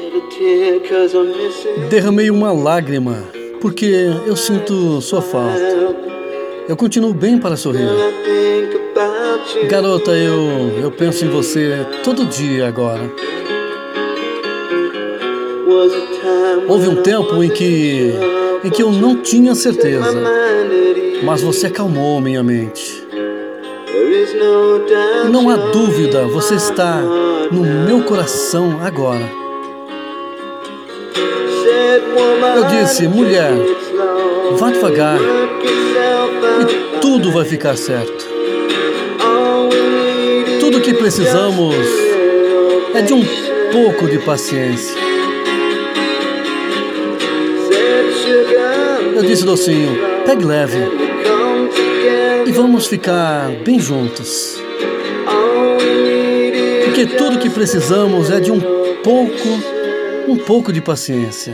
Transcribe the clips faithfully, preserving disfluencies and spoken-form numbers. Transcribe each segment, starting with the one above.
Derramei uma lágrima, porque eu sinto sua falta. Eu continuo bem para sorrir. Garota, eu, eu penso em você todo dia agora. Houve um tempo em que, em que eu não tinha certeza, mas você acalmou minha mente. Não há dúvida, você está no meu coração agora. Eu disse, mulher, vá devagar e tudo vai ficar certo. Tudo o que precisamos é de um pouco de paciência. Eu disse, docinho, pegue leve e vamos ficar bem juntos. Porque tudo o que precisamos é de um pouco, um pouco de paciência.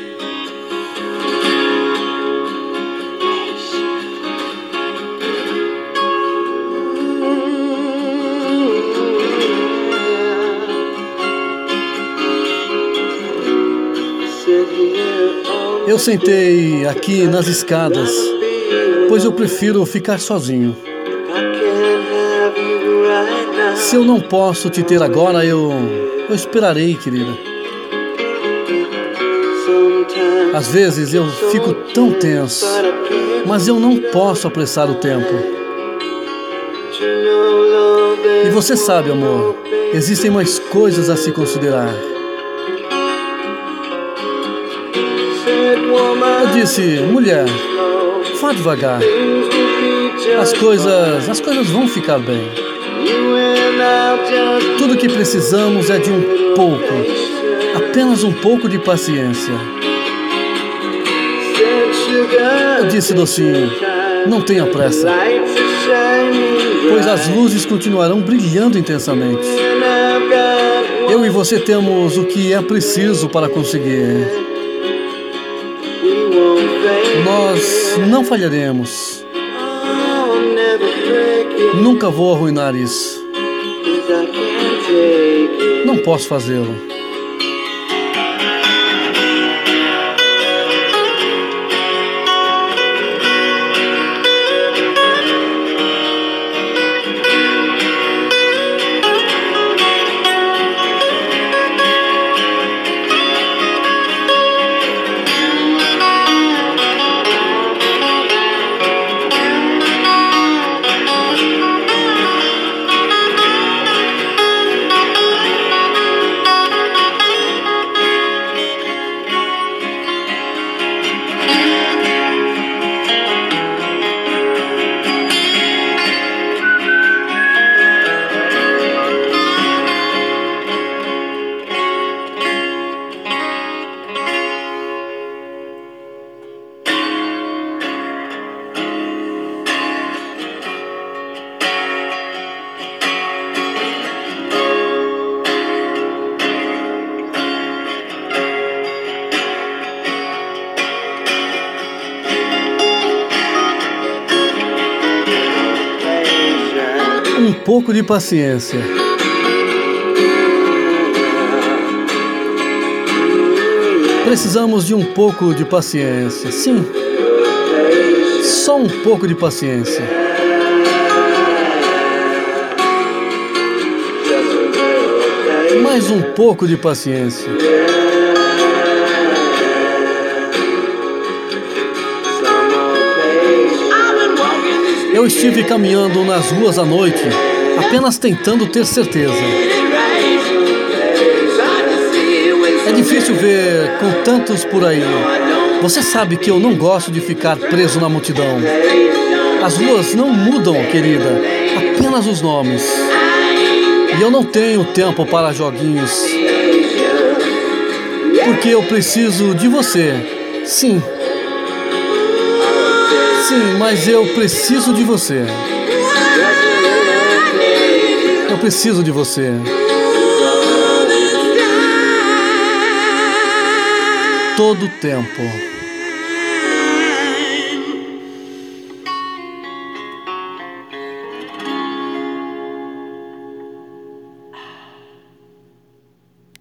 Eu sentei aqui nas escadas, pois eu prefiro ficar sozinho. Se eu não posso te ter agora, eu, eu esperarei, querida. Às vezes eu fico tão tenso, mas eu não posso apressar o tempo. E você sabe, amor, existem mais coisas a se considerar. Eu disse, mulher, vá devagar. As coisas, as coisas vão ficar bem. Tudo o que precisamos é de um pouco, apenas um pouco de paciência. Eu disse, docinho, não tenha pressa, pois as luzes continuarão brilhando intensamente. Eu e você temos o que é preciso para conseguir. Nós não falharemos. Nunca vou arruinar isso. Não posso fazê-lo. Um pouco de paciência. Precisamos de um pouco de paciência. Sim, só um pouco de paciência. Mais um pouco de paciência. Eu estive caminhando nas ruas à noite, apenas tentando ter certeza. É difícil ver com tantos por aí. Você sabe que eu não gosto de ficar preso na multidão. As ruas não mudam, querida, apenas os nomes. E eu não tenho tempo para joguinhos. Porque eu preciso de você. Sim. Sim, mas eu preciso de você. Eu preciso de você. Todo o tempo.